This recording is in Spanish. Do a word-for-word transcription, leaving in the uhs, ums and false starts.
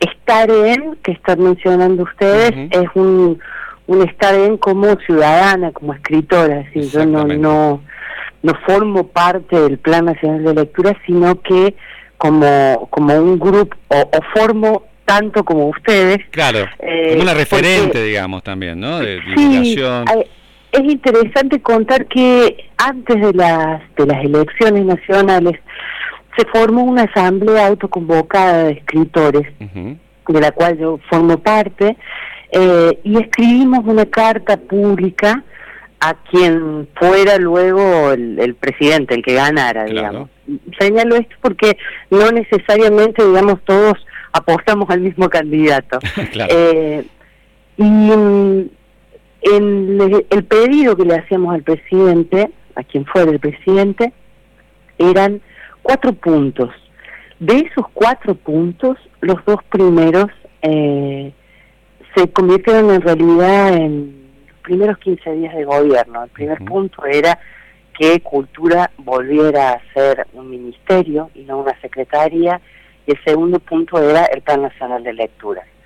estar en, que están mencionando ustedes, Uh-huh. es un, un estar en como ciudadana, como escritora, es decir, yo no, no, no formo parte del Plan Nacional de Lectura, sino que como, como un grupo, o, o formo tanto como ustedes. Claro, eh, como una referente, porque, digamos, también, ¿no? De sí, divulgación. hay, es interesante contar que antes de las, de las elecciones nacionales se formó una asamblea autoconvocada de escritores, Uh-huh. de la cual yo formo parte, eh, y escribimos una carta pública a quien fuera luego el, el presidente, el que ganara, Claro. digamos. Señalo esto porque no necesariamente, digamos, todos apostamos al mismo candidato. Claro. Eh, y mm, el, el pedido que le hacíamos al presidente, a quien fuera el presidente, eran cuatro puntos. De esos cuatro puntos, los dos primeros eh, se convirtieron en realidad en los primeros quince días de gobierno. El primer Uh-huh. punto era que Cultura volviera a ser un ministerio y no una secretaría, y el segundo punto era el Plan Nacional de Lectura.